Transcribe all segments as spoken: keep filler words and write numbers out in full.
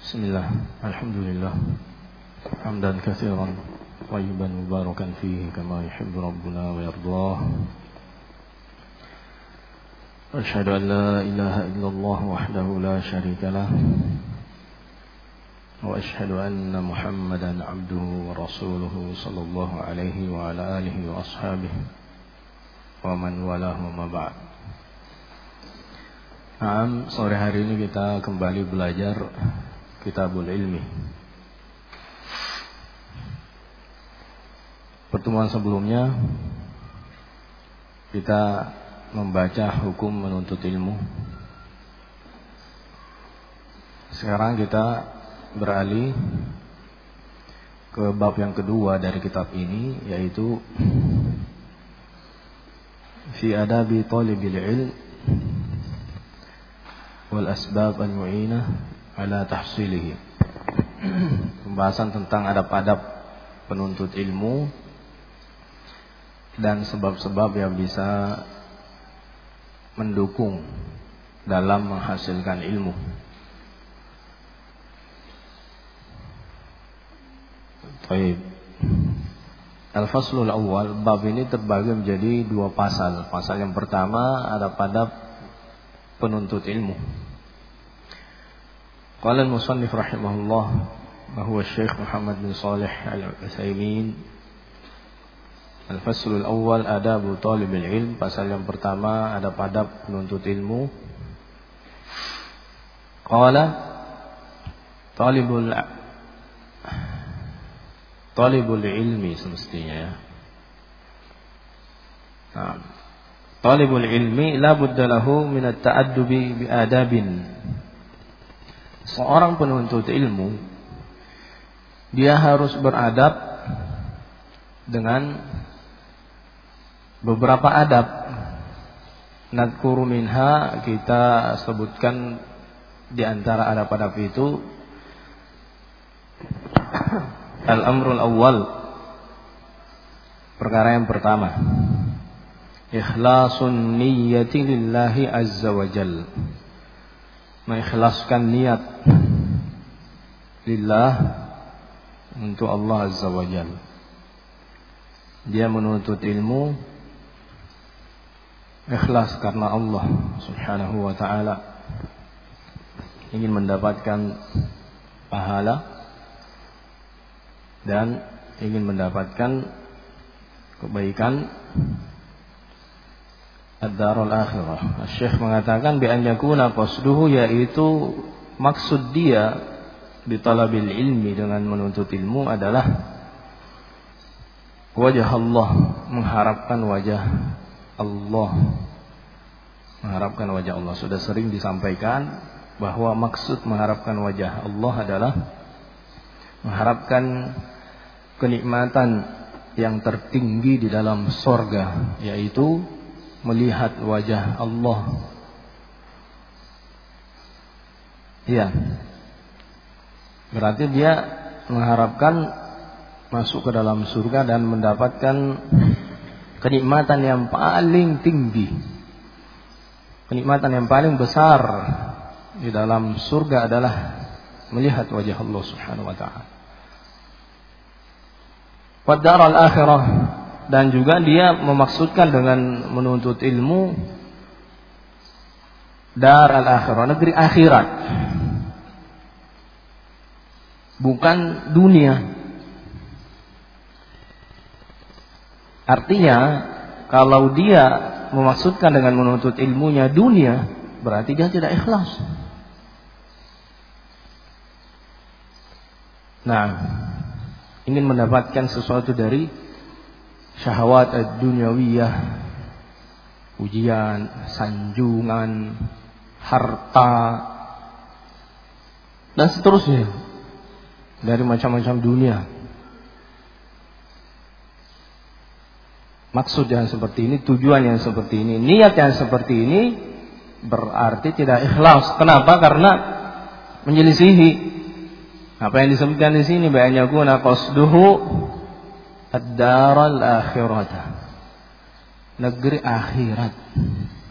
Bismillah, alhamdulillah, hamdan katsiran thayyiban mubarakan fihi kama yuhibbu rabbuna wa yardah. Asyhadu an la ilaha illallah wahdahu la syarika lah wa asyhadu anna Muhammadan abduhu wa rasuluhu sallallahu alaihi wa ala alihi wa ashabihi wa man walahu ma ba'd. Nah, sore hari ini kita kembali belajar Kitabul Ilmi. Pertemuan sebelumnya kita membaca hukum menuntut ilmu. Sekarang kita beralih ke bab yang kedua dari kitab ini, yaitu fi adabi talibil ilm wal asbab al-mu'inah ala tahsilihi. Pembahasan tentang adab-adab penuntut ilmu dan sebab-sebab yang bisa mendukung dalam menghasilkan ilmu. Baik. Al-faslul awal, bab ini terbagi menjadi dua pasal. Pasal yang pertama adab-adab penuntut ilmu. Qala al-musannif rahimahullah wa huwa Syekh Muhammad bin Shalih Al-Utsaimin. Al-faslul awal adabu talibil ilm, pasal yang pertama adab-adab penuntut ilmu. Qala talibul talibul ilmi semestinya ya. Nah, talibul ilmi la budda lahu min at-ta'addubi bi adabin. Seorang penuntut ilmu dia harus beradab dengan beberapa adab. Nadkuru minha, kita sebutkan di antara adab-adab itu al-amrul awwal, perkara yang pertama, ikhlasun niyyati lillahi azza wa jalla, mengikhlaskan niat lillah, untuk Allah azza wa jalla. Dia menuntut ilmu ikhlas karena Allah subhanahu wa ta'ala, ingin mendapatkan pahala dan ingin mendapatkan kebaikan ad-darul akhirah. Syekh mengatakan bi an yakuna qasduhu, yaitu maksud dia di talabil ilmi, dengan menuntut ilmu adalah wajah Allah, mengharapkan wajah Allah, mengharapkan wajah Allah. Sudah sering disampaikan bahwa maksud mengharapkan wajah Allah adalah mengharapkan kenikmatan yang tertinggi di dalam sorga, yaitu melihat wajah Allah. Iya. Berarti dia mengharapkan masuk ke dalam surga dan mendapatkan kenikmatan yang paling tinggi, kenikmatan yang paling besar di dalam surga adalah melihat wajah Allah subhanahu wa ta'ala. Wa daral akhirah, dan juga dia memaksudkan dengan menuntut ilmu dar al-akhirah, negeri akhirat, bukan dunia. Artinya kalau dia memaksudkan dengan menuntut ilmunya dunia, berarti dia tidak ikhlas. Nah, ingin mendapatkan sesuatu dari syahwat ad-dunyawiyah, ujian, sanjungan, harta, dan seterusnya dari macam-macam dunia. Maksud yang seperti ini, tujuan yang seperti ini, niat yang seperti ini berarti tidak ikhlas. Kenapa? Karena menyelisihi apa yang disebutkan di sini, bayanya guna qasduhu ad-daral akhirata, negeri akhirat.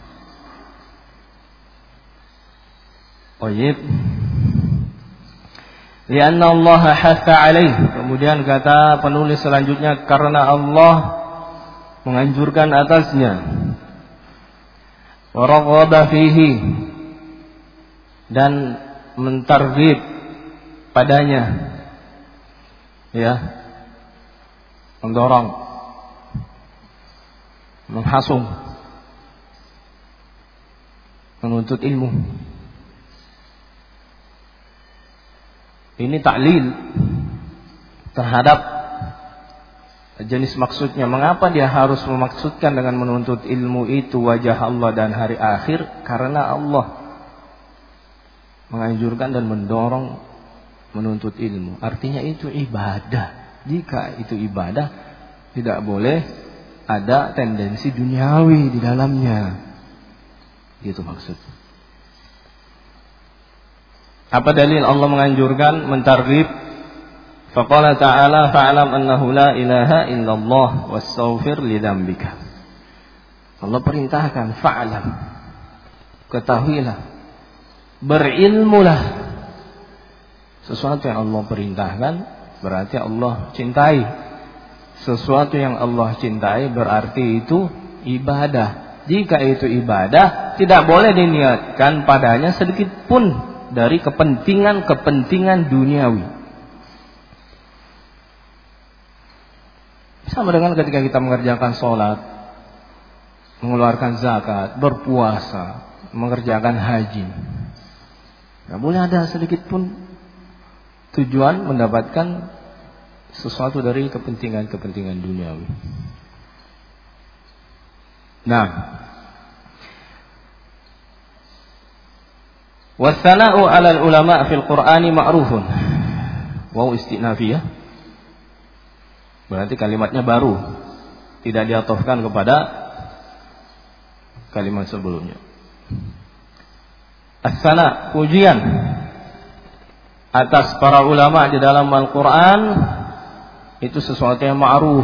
Baik. Lianna Allah hatha alaih. Kemudian kata penulis selanjutnya, karena Allah menganjurkan atasnya. Wa raghaba fihi, dan mentarghib padanya, ya, mendorong, menghasung, menuntut ilmu. Ini taklil terhadap jenis maksudnya. Mengapa dia harus memaksudkan dengan menuntut ilmu itu wajah Allah dan hari akhir? Karena Allah menganjurkan dan mendorong menuntut ilmu. Artinya itu ibadah. Jika itu ibadah, tidak boleh ada tendensi duniawi di dalamnya. Itu maksudnya. Apa dalil Allah menganjurkan, mentarghib? Faqala ta'ala fa'lam annahu la ilaha illallah wastaghfir li dzambika. Allah perintahkan, fa'lam, ketahuilah, berilmulah. Sesuatu yang Allah perintahkan berarti Allah cintai. Sesuatu yang Allah cintai berarti itu ibadah. Jika itu ibadah, tidak boleh diniatkan padanya sedikit pun dari kepentingan-kepentingan duniawi. Sama dengan ketika kita mengerjakan sholat, mengeluarkan zakat, berpuasa, mengerjakan haji. Tidak boleh ada sedikit pun tujuan mendapatkan sesuatu dari kepentingan-kepentingan duniawi. Nah, wasana'u 'alal ulama fil Qur'ani ma'rufun. Waw istinafiyah. Berarti kalimatnya baru, tidak diatofkan kepada kalimat sebelumnya. As-sana, pujian atas para ulama di dalam Al-Qur'an itu sesuatu yang ma'ruf.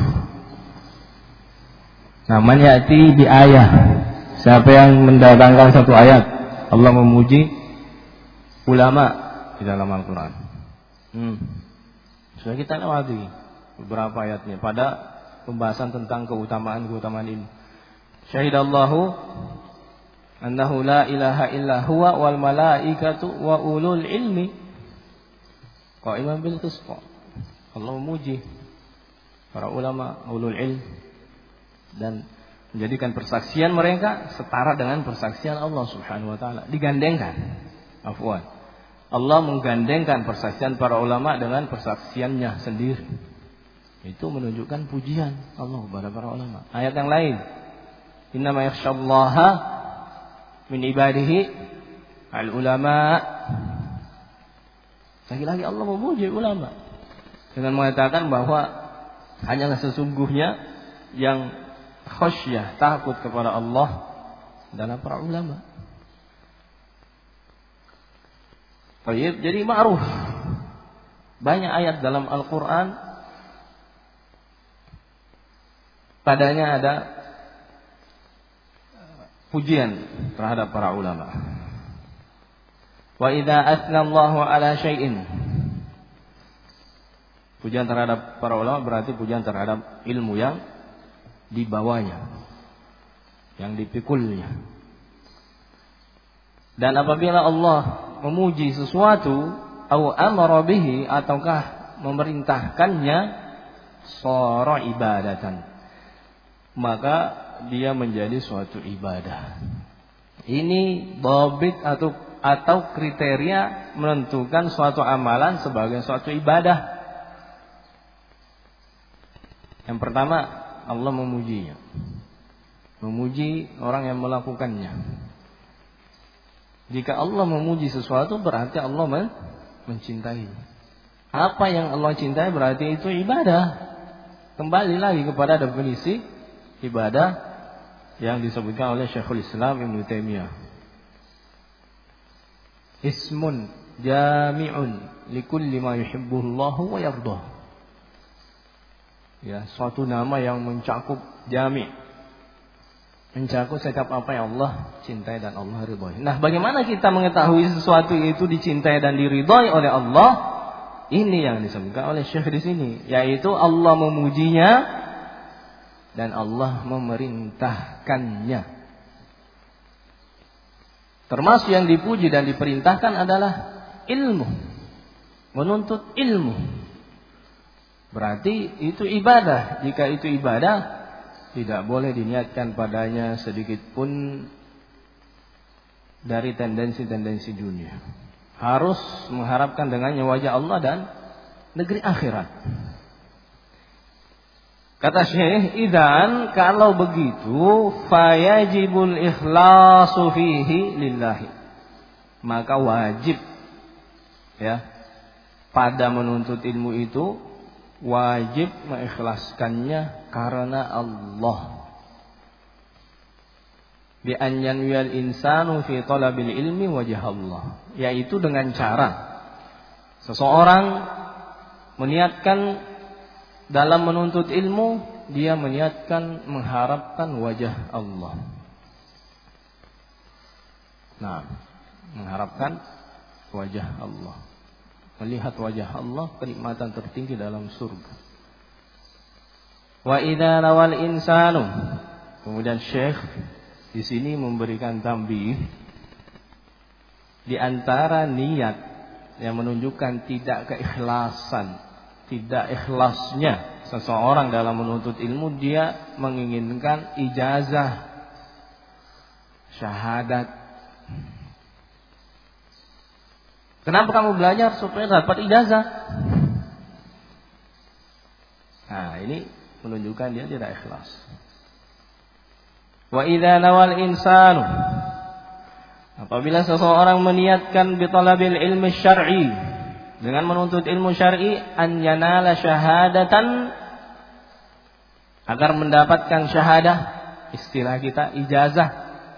Namanya ati di ayat. Siapa yang mendatangkan satu ayat, Allah memuji ulama di dalam Al-Quran. Hmm. Sudah kita lewati beberapa ayatnya pada pembahasan tentang keutamaan-keutamaan ini. Syahidallahu annahu la ilaha illa huwa wal malaikatu wa ulul ilmi qa'iman bil qist. Allah memuji para ulama, ulul ilm, dan menjadikan persaksian mereka setara dengan persaksian Allah Subhanahu wa taala. Digandengkan. Afwan. Allah menggandengkan persaksian para ulama dengan persaksiannya sendiri. Itu menunjukkan pujian Allah kepada para ulama. Ayat yang lain, innama yakhsyallaha min ibadihi al-ulama. Lagi-lagi Allah memuji ulama dengan mengatakan bahwa hanyalah sesungguhnya yang khasyah, takut kepada Allah dalam para ulama. Baik, jadi ma'ruf. Banyak ayat dalam Al-Quran padanya ada pujian terhadap para ulama. Wa idza athna Allahu ala syai'in. Pujian terhadap para ulama berarti pujian terhadap ilmu yang dibawanya, yang dipikulnya. Dan apabila Allah memuji sesuatu, au amara bihi, ataukah memerintahkannya, shara ibadatan, maka dia menjadi suatu ibadah. Ini dhabit atau atau kriteria menentukan suatu amalan sebagai suatu ibadah. Yang pertama, Allah memujinya, memuji orang yang melakukannya. Jika Allah memuji sesuatu berarti Allah men- mencintai. Apa yang Allah cintai berarti itu ibadah. Kembali lagi kepada definisi ibadah yang disebutkan oleh Syekhul Islam Ibnu Taimiyah. Ismun jami'un likulli ma yuhibbullahu wa yardah. Ya, suatu nama yang mencakup jami', mencakup setiap apa yang Allah cintai dan Allah ridhai. Nah, bagaimana kita mengetahui sesuatu itu dicintai dan diridhai oleh Allah? Ini yang disebutkan oleh Syekh di sini, yaitu Allah memujinya dan Allah memerintahkannya. Termasuk yang dipuji dan diperintahkan adalah ilmu, menuntut ilmu. Berarti itu ibadah. Jika itu ibadah, tidak boleh diniatkan padanya sedikit pun dari tendensi-tendensi dunia. Harus mengharapkan dengannya wajah Allah dan negeri akhirat. Kata Syekh, idzan kalau begitu fayajibul ikhlasu fihi lillahi. Maka wajib ya pada menuntut ilmu itu wajib mengikhlaskannya karena Allah. Bi an yanwiyal insanu fi talabil ilmi wajh Allah, yaitu dengan cara seseorang meniatkan dalam menuntut ilmu, dia meniatkan mengharapkan wajah Allah. Nah, mengharapkan wajah Allah, melihat wajah Allah, kenikmatan tertinggi dalam surga. Wa idza nawal insanu, kemudian Syekh di sini memberikan tambih di antara niat yang menunjukkan tidak keikhlasan, tidak ikhlasnya seseorang dalam menuntut ilmu, dia menginginkan ijazah, syahadat. Kenapa kamu belajar? Supaya dapat ijazah. Nah, ini menunjukkan dia tidak ikhlas. Wa idza nawal insanu, apabila seseorang meniatkan bi talabil ilmi syar'i, dengan menuntut ilmu syar'i, an yanala syahadatan, agar mendapatkan syahadah, istilah kita ijazah,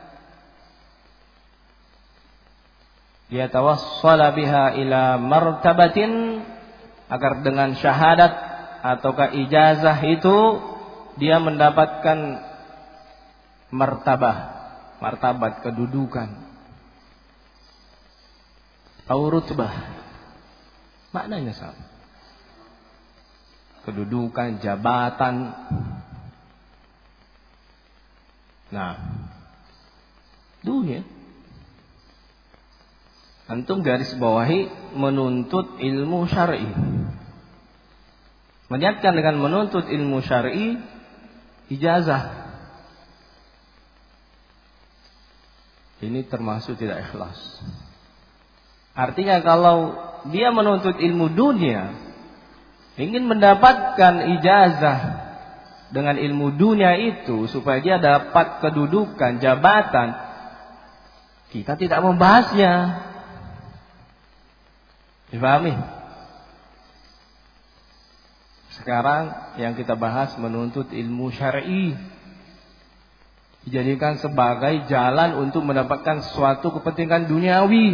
dia tawassala biha ila martabatin, agar dengan syahadat ataukah ijazah itu dia mendapatkan martabah, martabat kedudukan, atau rutbah, maknanya sama, kedudukan, jabatan. Nah, dunia antum garis bawahi menuntut ilmu syar'i, meniatkan dengan menuntut ilmu syar'i ijazah. Ini termasuk tidak ikhlas. Artinya kalau dia menuntut ilmu dunia, ingin mendapatkan ijazah dengan ilmu dunia itu supaya dia dapat kedudukan, jabatan, kita tidak membahasnya. Dipahami? Sekarang yang kita bahas menuntut ilmu syar'i, dijadikan sebagai jalan untuk mendapatkan suatu kepentingan duniawi.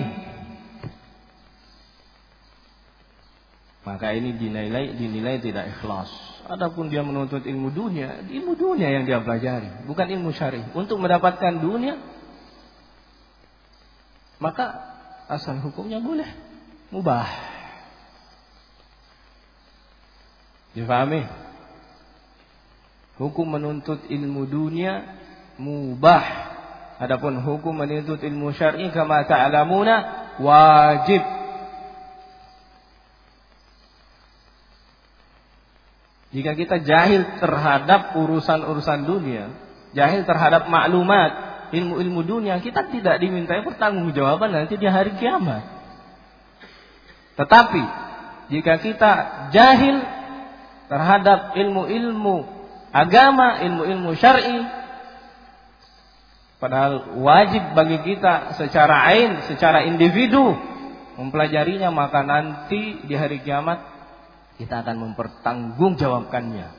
Maka ini dinilai dinilai tidak ikhlas. Adapun dia menuntut ilmu dunia, ilmu dunia yang dia pelajari, bukan ilmu syar'i, untuk mendapatkan dunia, maka asal hukumnya boleh, mubah. Difahami? Hukum menuntut ilmu dunia mubah. Adapun hukum menuntut ilmu syar'i kama ta'lamuna wajib. Jika kita jahil terhadap urusan-urusan dunia, jahil terhadap maklumat ilmu-ilmu dunia, kita tidak dimintai pertanggungjawaban nanti di hari kiamat. Tetapi jika kita jahil terhadap ilmu-ilmu agama, ilmu-ilmu syar'i, padahal wajib bagi kita secara ain, secara individu mempelajarinya, maka nanti di hari kiamat kita akan mempertanggungjawabkannya.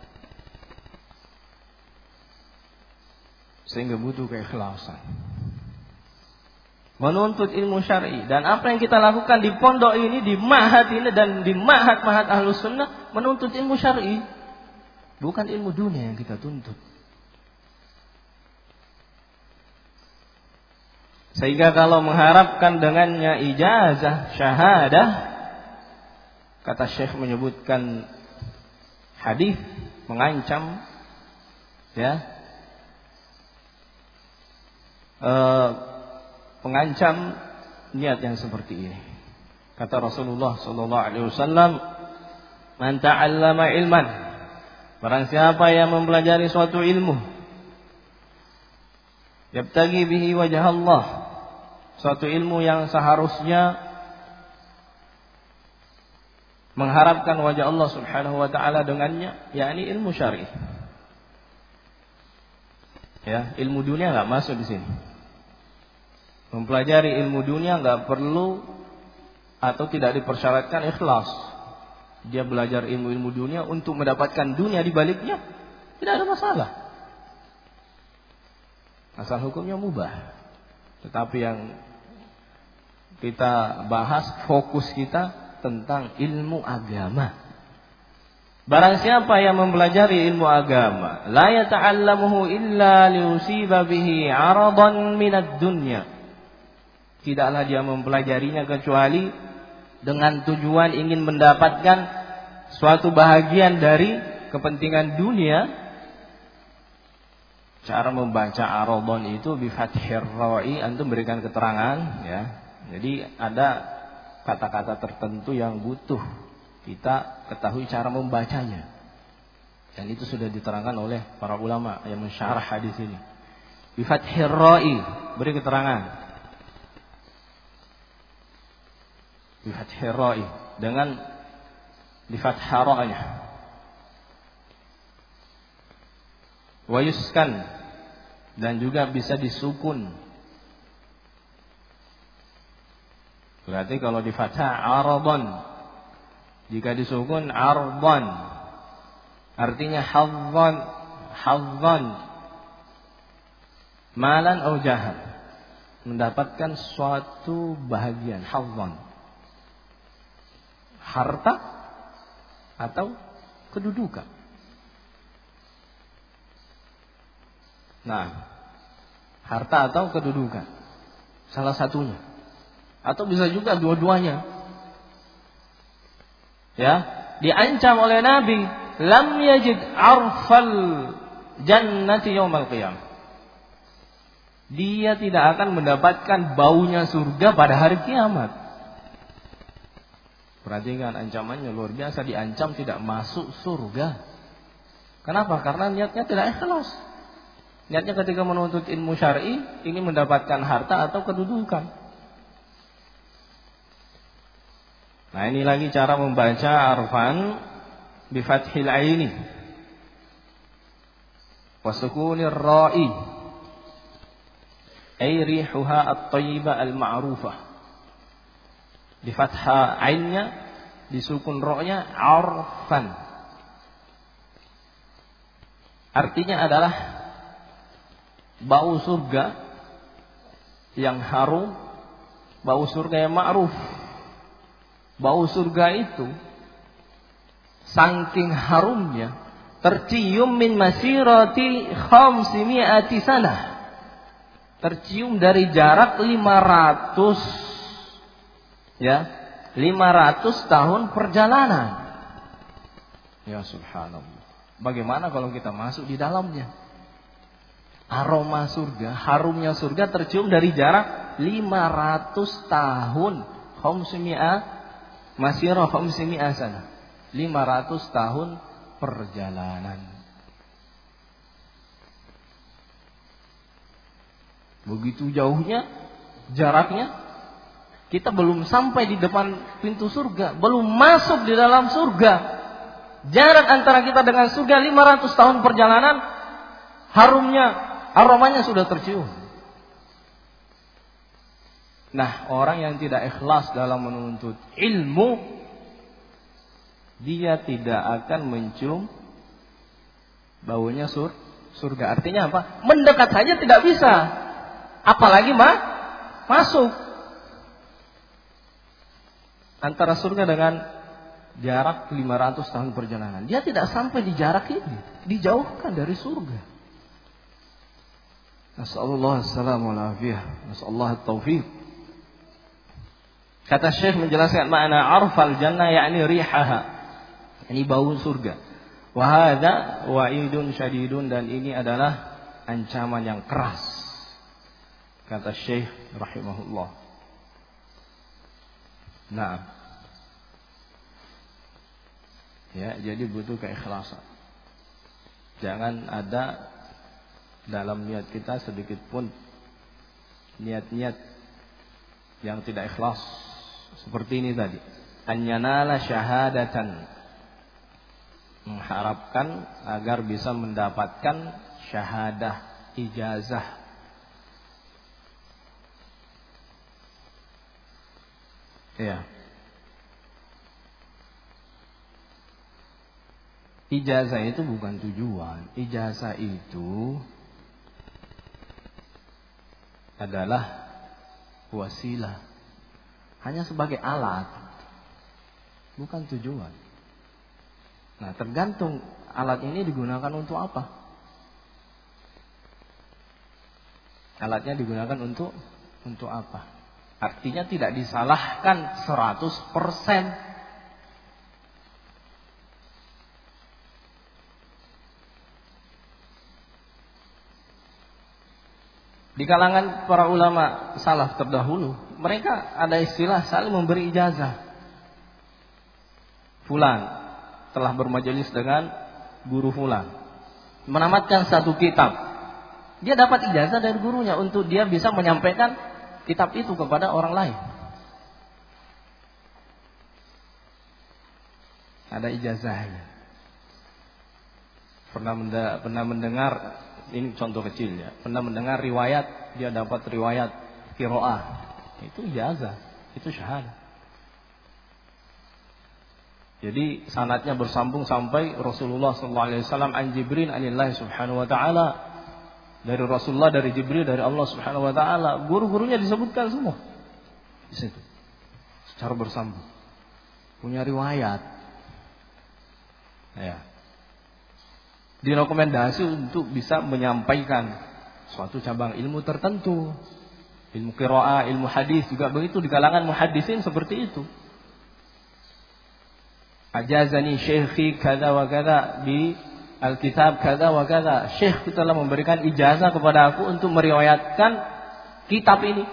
Sehingga butuh keikhlasan menuntut ilmu syar'i. Dan apa yang kita lakukan di pondok ini, di ma'had ini dan di ma'had-ma'had Ahlus Sunnah, menuntut ilmu syar'i, bukan ilmu dunia yang kita tuntut. Sehingga kalau mengharapkan dengannya ijazah, syahadah, kata Syekh menyebutkan hadis mengancam ya eh, mengancam niat yang seperti ini. Kata Rasulullah sallallahu alaihi wasallam, "Man ta'allama ilman," barang siapa yang mempelajari suatu ilmu, yabtaghi bihi wajah Allah, suatu ilmu yang seharusnya mengharapkan wajah Allah Subhanahu wa taala dengannya, yakni ilmu syar'i. Ya, ilmu dunia enggak masuk di sini. Mempelajari ilmu dunia enggak perlu atau tidak dipersyaratkan ikhlas. Dia belajar ilmu-ilmu dunia untuk mendapatkan dunia di baliknya, tidak ada masalah. Asal hukumnya mubah. Tetapi yang kita bahas, fokus kita tentang ilmu agama. Barang siapa yang mempelajari ilmu agama, la yata'allamuhu illa liusiba bihi 'aradan minad dunya. Tidaklah dia mempelajarinya kecuali dengan tujuan ingin mendapatkan suatu bahagian dari kepentingan dunia. Cara membaca aradon itu bi fathir ra'i, antum berikan keterangan ya. Jadi ada kata-kata tertentu yang butuh kita ketahui cara membacanya. Dan itu sudah diterangkan oleh para ulama yang mensyarah hadis ini. Bi fathir ra'i, beri keterangan. Bi fathir ra'i, dengan di fathah ra'nya. Wa yuskan, dan juga bisa disukun. Berarti kalau di fathah aradon, jika disukun ardon, artinya hazzan, hazzan, malan atau jahan, mendapatkan suatu bahagian, hazzan, harta atau kedudukan. Nah, harta atau kedudukan, salah satunya, atau bisa juga dua-duanya. Ya, diancam oleh Nabi, lam yajid arfal jannati yaumal qiyamah. Dia tidak akan mendapatkan baunya surga pada hari kiamat. Perhatikan ancamannya luar biasa, diancam tidak masuk surga. Kenapa? Karena niatnya tidak ikhlas. Niatnya ketika menuntut ilmu syar'i ingin mendapatkan harta atau kedudukan. Nah, ini lagi cara membaca arfan bi fathil aini wa sukunir ra'i, ay rihuha at-thayyibah al-ma'rufah. Di fathah ainnya, disukun ra-nya, arfan. Artinya adalah bau surga yang harum, bau surga yang ma'ruf. Bau surga itu saking harumnya tercium min masirati khamsimi'ati sanah, tercium dari jarak lima ratus ya, lima ratus tahun perjalanan. Ya subhanallah. Bagaimana kalau kita masuk di dalamnya? Aroma surga, harumnya surga tercium dari jarak lima ratus tahun. Khamsimi'ah masirah khamsimi'ah sana, lima ratus tahun perjalanan. Begitu jauhnya jaraknya, kita belum sampai di depan pintu surga, belum masuk di dalam surga. Jarak antara kita dengan surga lima ratus tahun perjalanan, harumnya, aromanya sudah tercium. Nah, orang yang tidak ikhlas dalam menuntut ilmu, dia tidak akan mencium baunya sur, surga. Artinya apa? Mendekat saja tidak bisa, apalagi mah masuk. Antara surga dengan jarak lima ratus tahun perjalanan, dia tidak sampai di jarak ini, dijauhkan dari surga. Nasallallahu alaihi wasallam, nasallallahu at-taufiq. Kata Syekh menjelaskan makna arfal jannah yakni rihaha. Ini bau surga. Wa hadza wa'idun syadidun, dan ini adalah ancaman yang keras. Kata Syekh rahimahullah. Nah. Ya, jadi butuh keikhlasan. Jangan ada dalam niat kita sedikit pun niat-niat yang tidak ikhlas. Seperti ini tadi. An yanala syahadatan. Mengharapkan agar bisa mendapatkan syahadah, ijazah. Ya. Ijazah itu bukan tujuan. Ijazah itu adalah wasilah. Hanya sebagai alat, bukan tujuan. Nah, tergantung alat ini digunakan untuk apa. Alatnya digunakan untuk untuk apa? Artinya tidak disalahkan seratus persen. Di kalangan para ulama salaf terdahulu, mereka ada istilah saling memberi ijazah. Fulan telah bermajelis dengan guru fulan, menamatkan satu kitab. Dia dapat ijazah dari gurunya untuk dia bisa menyampaikan kitab itu kepada orang lain. Ada ijazahnya. Pernah menda- pernah mendengar, ini contoh kecil ya, pernah mendengar riwayat, dia dapat riwayat qiraah. Itu ijazah, itu syahadah. Jadi sanadnya bersambung sampai Rasulullah sallallahu alaihi wasallam an Jibril anillah subhanahu wa ta'ala. Dari Rasulullah, dari Jibril, dari Allah subhanahu wa ta'ala. Guru-gurunya disebutkan semua di situ secara bersambung. Punya riwayat. Ya. Direkomendasi untuk bisa menyampaikan suatu cabang ilmu tertentu. Ilmu qiraah, ilmu hadis juga begitu di kalangan muhaddisin seperti itu. Ajazani syekhi kada wa kada bi alkitab kada wa kada. Syekh telah memberikan ijazah kepada aku untuk meriwayatkan kitab ini.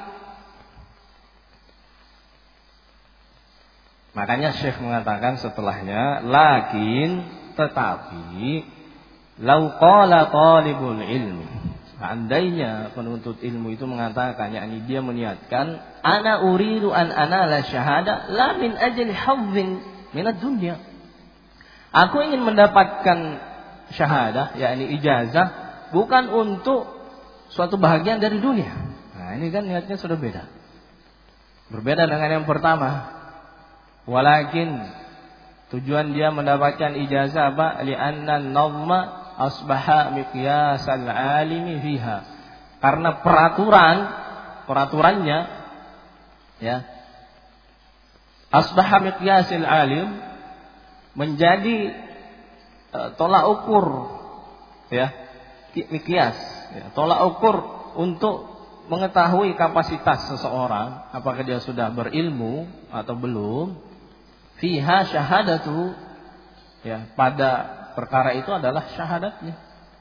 Makanya Syekh mengatakan setelahnya, lakin tetapi lau qala talibul ilmi, seandainya penuntut ilmu itu mengatakan, yakni dia meniatkan, ana uridu an anala syahada la min ajli hadzin minad dunya. Aku ingin mendapatkan syahadah, yakni ijazah, bukan untuk suatu bahagian dari dunia. Nah, ini kan niatnya sudah beda. Berbeda dengan yang pertama. Walakin tujuan dia mendapatkan ijazah apa? Li'anna an-nazma asbaha miqyasal alimi fiha. Karena peraturan, peraturannya ya, asbaha miqyasil alim, menjadi uh, tolak ukur, ya, miqyas, ya, tolak ukur untuk mengetahui kapasitas seseorang, apakah dia sudah berilmu atau belum. Fiha syahadatu, ya, pada perkara itu adalah syahadatnya.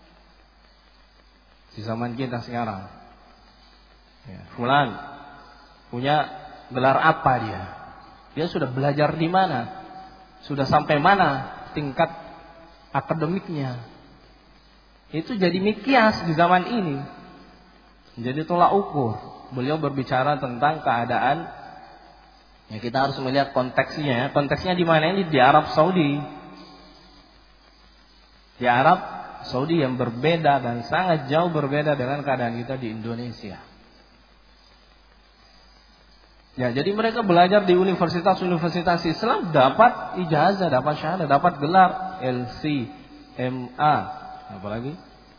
Di zaman kita sekarang, ya, fulan punya gelar apa dia? Dia sudah belajar di mana? Sudah sampai mana tingkat akademiknya? Itu jadi miqyas di zaman ini. Jadi tolak ukur. Beliau berbicara tentang keadaan. Ya, kita harus melihat konteksnya. Konteksnya di mana ini? Di Arab Saudi. Di Arab Saudi yang berbeda dan sangat jauh berbeda dengan keadaan kita di Indonesia. Ya, jadi mereka belajar di universitas-universitas Islam, dapat ijazah, dapat syahadah, dapat gelar L C, M A, apalagi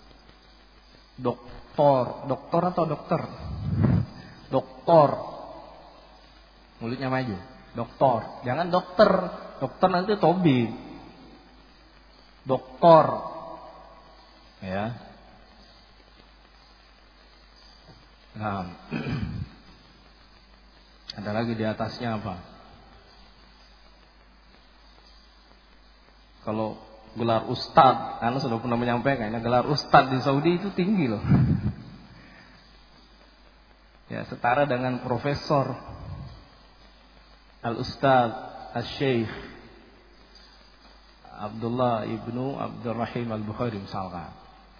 doktor, doktor atau dokter, doktor, mulutnya maju, doktor, jangan dokter, dokter nanti Tobi, doktor, ya. Nah. Ada lagi di atasnya apa? Kalau gelar ustadz, Anda sudah pernah menyampaikan, gelar ustadz di Saudi itu tinggi loh. Ya, setara dengan profesor, al-ustadz, al-syekh Abdullah ibnu Abdurrahim al-Bukhari misalkan.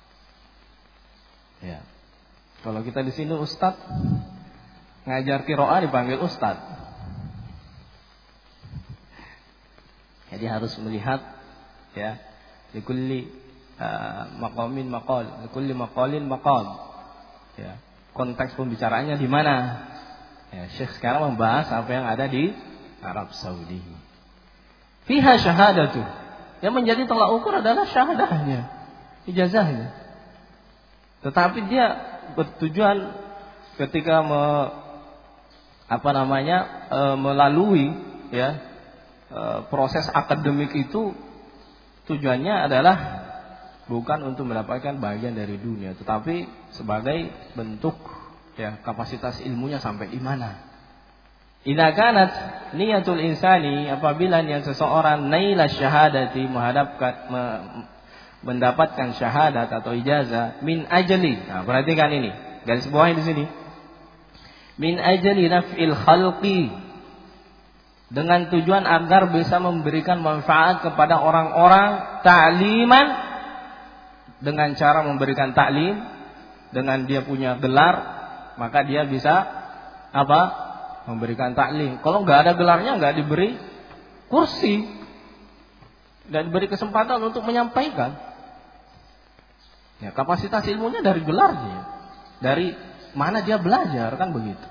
Ya. Kalau kita di sini ustadz, ngajar qiraah dipanggil ustadz. Jadi harus melihat, ya, likulli uh, maqamin maqal, likulli maqalin maqam. Ya. Konteks pembicaraannya di mana? Ya, Syekh sekarang membahas apa yang ada di Arab Saudi. Fiha syahadatu. Yang menjadi tolak ukur adalah syahadahnya, ijazahnya. Tetapi dia bertujuan ketika me, apa namanya e, melalui ya e, proses akademik itu, tujuannya adalah bukan untuk mendapatkan bagian dari dunia, tetapi sebagai bentuk ya kapasitas ilmunya sampai di mana. Idza kanat niyatul insani, apabila niat seseorang naila syahadati, menghadapkan me, mendapatkan syahadat atau ijazah min ajli. Nah, perhatikan ini, garis bawahi di sini. Min ajli naf'il khalqi, dengan tujuan agar bisa memberikan manfaat kepada orang-orang, ta'liman, dengan cara memberikan taklim, dengan dia punya gelar, maka dia bisa apa? Memberikan taklim. Kalau nggak ada gelarnya, nggak diberi kursi, nggak diberi kesempatan untuk menyampaikan. Ya, kapasitas ilmunya dari gelarnya, dari mana dia belajar, kan begitu.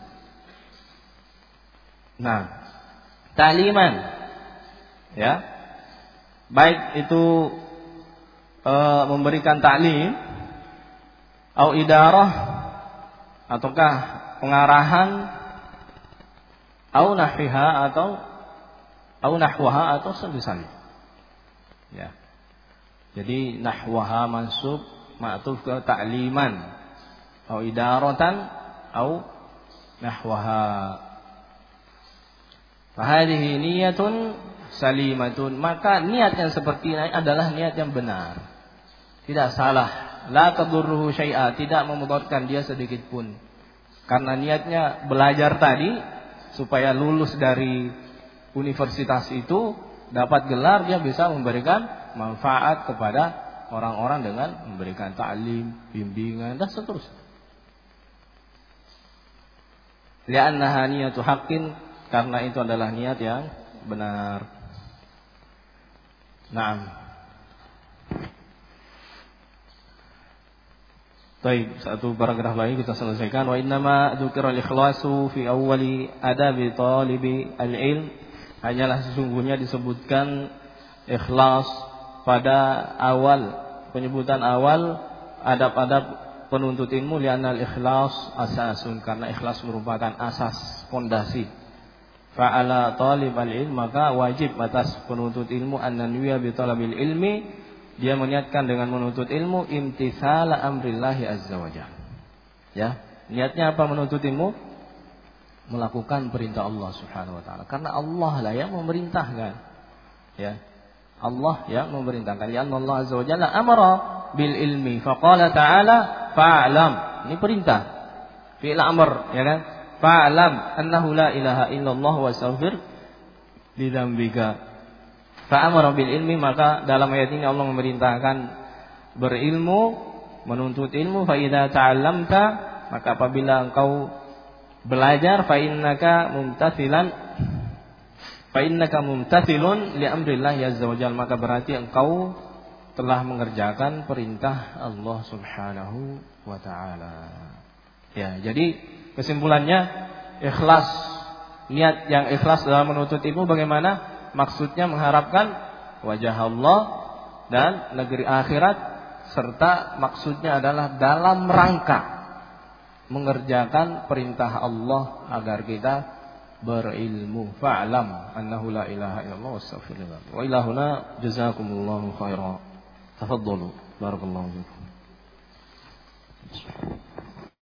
Nah, takliman, ya, baik itu e, memberikan taklim, atau idarah, ataukah pengarahan, atau nahwiha, atau atau nahwaha, atau semisal. Ya, jadi nahwaha mansub ma'tuf ke ta'liman, atau idaratan, atau nahwaha. Fahadihi niyatun salimatun, maka niat yang seperti ini adalah niat yang benar, tidak salah. La tadurruhu syai'a, tidak memudaratkan dia sedikit pun, karena niatnya belajar tadi supaya lulus dari universitas itu, dapat gelar, dia bisa memberikan manfaat kepada orang-orang dengan memberikan ta'lim, bimbingan, dan seterusnya. Li'annaha niyatu haqqin, karena itu adalah niat yang benar. Naam. Baik, satu paragraf lagi kita selesaikan. Wa innama dzukira al-ikhlasu fi awwali adabi talibi al-ilm, hanyalah sesungguhnya disebutkan ikhlas pada awal, penyebutan awal adab-adab penuntut ilmu, li'anna al-ikhlas asasun, karena ikhlas merupakan asas, fondasi. Fa'ala talib al-ilm, maka wajib atas penuntut ilmu an-nanwiya bi talabil ilmi, dia meniatkan dengan menuntut ilmu imtithala amrillahi azza wajalla. Ya, niatnya apa menuntut ilmu? Melakukan perintah Allah Subhanahu wa taala. Karena Allah lah yang memerintahkan. Ya. Allah yang memerintahkan. Ya, Allah azza wajalla amara bil ilmi, faqala ta'ala fa'lam. Ini perintah. Fi'il amr, ya kan? Fa'lam annahu la ilaha illallah wa astaghfir li dzambika. Fa'amara bil ilmi, maka dalam ayat ini Allah memerintahkan berilmu, menuntut ilmu. Fa idza ta'allamta, maka apabila engkau belajar, fa innaka mumtathilan fa innaka mumtathilun li amrillah azza wajalla, maka berarti engkau telah mengerjakan perintah Allah Subhanahu wa taala. Ya, jadi kesimpulannya ikhlas, niat yang ikhlas dalam menuntut ilmu bagaimana? Maksudnya mengharapkan wajah Allah dan negeri akhirat, serta maksudnya adalah dalam rangka mengerjakan perintah Allah agar kita berilmu. Fa'lam annahu la ilaha illallah wastaghfirullah. Wa ilahuna jazakumullahu khairan. Tafaddalu. Barakallahu fikum.